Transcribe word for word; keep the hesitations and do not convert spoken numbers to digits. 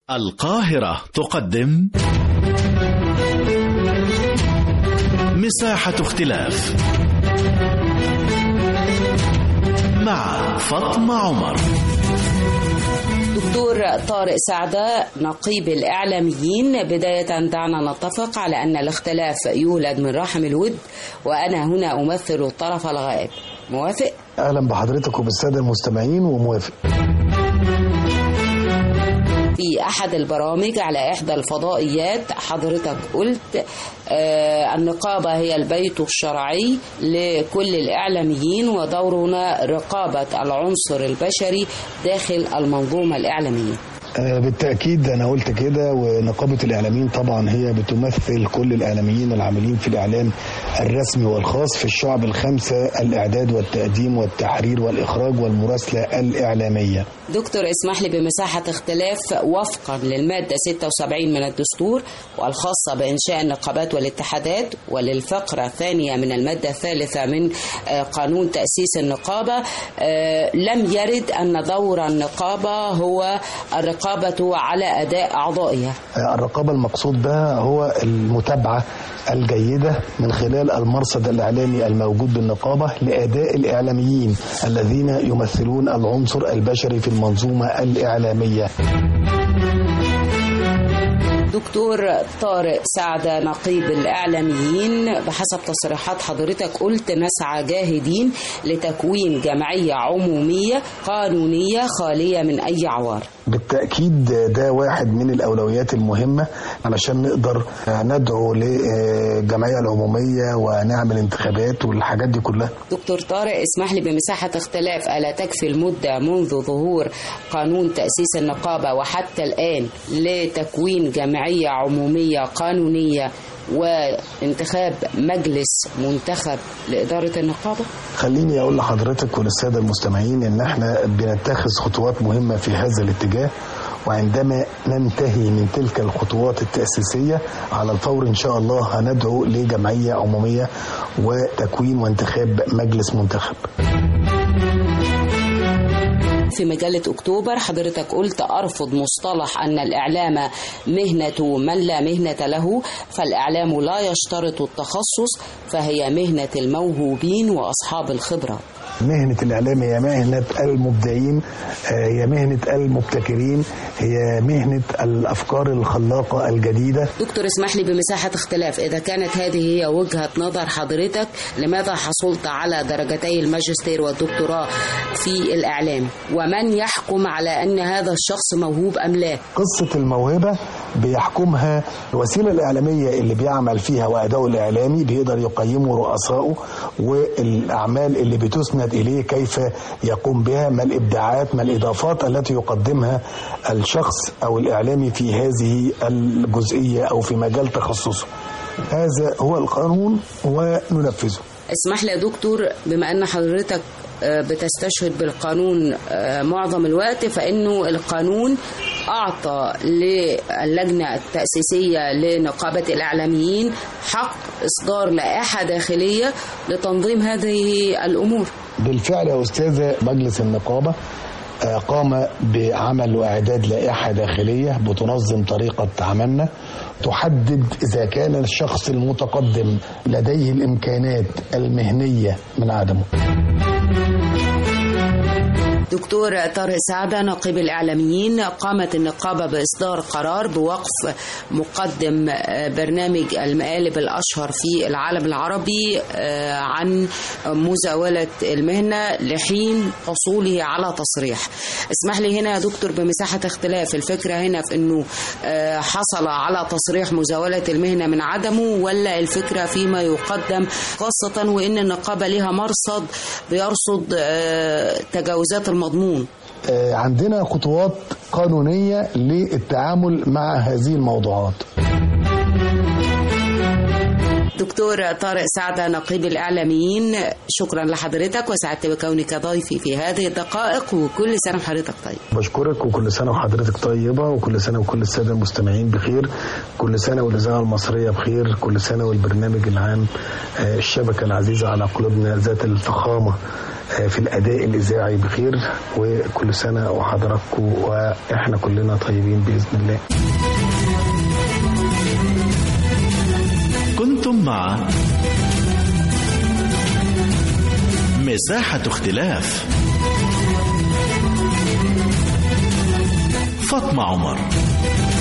القاهرة تقدم مساحة اختلاف مع فاطمة عمر. دكتور طارق سعدة نقيب الإعلاميين، بداية دعنا نتفق على أن الاختلاف يولد من رحم الود، وأنا هنا أمثل الطرف الغائب. موافق؟ أهلا بحضرتك وبالسادة المستمعين، وموافق. في أحد البرامج على إحدى الفضائيات حضرتك قلت آه النقابة هي البيت الشرعي لكل الإعلاميين، ودورنا رقابة العنصر البشري داخل المنظومة الإعلامية. بالتأكيد أنا قلت كده، ونقابة الإعلاميين طبعا هي بتمثل كل الإعلاميين العاملين في الإعلام الرسمي والخاص في الشعب الخمسة: الإعداد والتقديم والتحرير والإخراج والمراسلة الإعلامية. دكتور اسمح لي بمساحة اختلاف وفقا للمادة ستة وسبعين من الدستور والخاصة بإنشاء النقابات والاتحادات، وللفقرة الثانية من المادة الثالثة من قانون تأسيس النقابة، لم يرد أن دور النقابة هو الرقابة على أداء أعضائها. الرقابة المقصود بها هو المتابعة الجيدة من خلال المرصد الإعلامي الموجود بالنقابة لأداء الإعلاميين الذين يمثلون العنصر البشري في المنظومة الإعلامية. دكتور طارق سعدة نقيب الإعلاميين، بحسب تصريحات حضرتك قلت نسعى جاهدين لتكوين جمعية عمومية قانونية خالية من أي عوار. بالتأكيد ده واحد من الأولويات المهمة علشان نقدر ندعو للجمعية العمومية ونعمل انتخابات والحاجات دي كلها. دكتور طارق اسمح لي بمساحة اختلاف، ألا تكفي المدة منذ ظهور قانون تأسيس النقابة وحتى الآن لتكوين جمعية عمومية قانونية وانتخاب مجلس منتخب لإدارة النقابة؟ خليني أقول لحضرتك وللسادة المستمعين إن احنا بنتخذ خطوات مهمة في هذا الاتجاه، وعندما ننتهي من تلك الخطوات التأسيسية على الفور إن شاء الله هندعو لجمعية عمومية وتكوين وانتخاب مجلس منتخب. في مجلة أكتوبر حضرتك قلت أرفض مصطلح أن الإعلام مهنة من لا مهنة له، فالإعلام لا يشترط التخصص، فهي مهنة الموهوبين وأصحاب الخبرة. مهنة الإعلام هي مهنة المبدعين، هي مهنة المبتكرين، هي مهنة الأفكار الخلاقة الجديدة. دكتور اسمح لي بمساحة اختلاف، إذا كانت هذه هي وجهة نظر حضرتك، لماذا حصلت على درجتي الماجستير والدكتوراه في الإعلام؟ ومن يحكم على أن هذا الشخص موهوب أم لا؟ قصة الموهبة بيحكمها الوسيلة الإعلامية اللي بيعمل فيها وأداؤه الإعلامي، بيقدر يقيمه رؤسائه والأعمال اللي بتسند إليه كيف يقوم بها، ما الإبداعات ما الإضافات التي يقدمها الشخص أو الإعلامي في هذه الجزئية أو في مجال تخصصه. هذا هو القانون وننفذه. اسمح لي يا دكتور، بما أن حضرتك بتستشهد بالقانون معظم الوقت، فإنه القانون أعطى للجنة التأسيسية لنقابة الإعلاميين حق إصدار لائحة داخلية لتنظيم هذه الأمور. بالفعل يا أستاذة، مجلس النقابة قام بعمل وإعداد لائحة داخلية بتنظم طريقة عملنا، تحدد إذا كان الشخص المتقدم لديه الإمكانات المهنية من عدمه. دكتور طارق سعدة نقيب الإعلاميين، قامت النقابة بإصدار قرار بوقف مقدم برنامج المقالب الأشهر في العالم العربي عن مزاولة المهنة لحين حصوله على تصريح. اسمح لي هنا يا دكتور بمساحة اختلاف، الفكرة هنا في أنه حصل على تصريح مزاولة المهنة من عدمه، ولا الفكرة فيما يقدم، خاصة وإن النقابة لها مرصد بيرصد تجاوزات المضمون؟ عندنا خطوات قانونية للتعامل مع هذه الموضوعات. دكتور طارق سعدة نقيب الإعلاميين، شكرا لحضرتك وسعدت بكونك ضيفي في هذه الدقائق، وكل سنة وحضرتك طيب. بشكرك وكل سنة وحضرتك طيبة، وكل سنة وكل السادة المستمعين بخير، كل سنة والإذاعة المصرية بخير، كل سنة والبرنامج العام الشبكة العزيزة على قلوبنا ذات الفخامة في الأداء الإذاعي بخير، وكل سنة وحضراتكم وإحنا كلنا طيبين بإذن الله. كنتم مع مساحة اختلاف فاطمة عمر.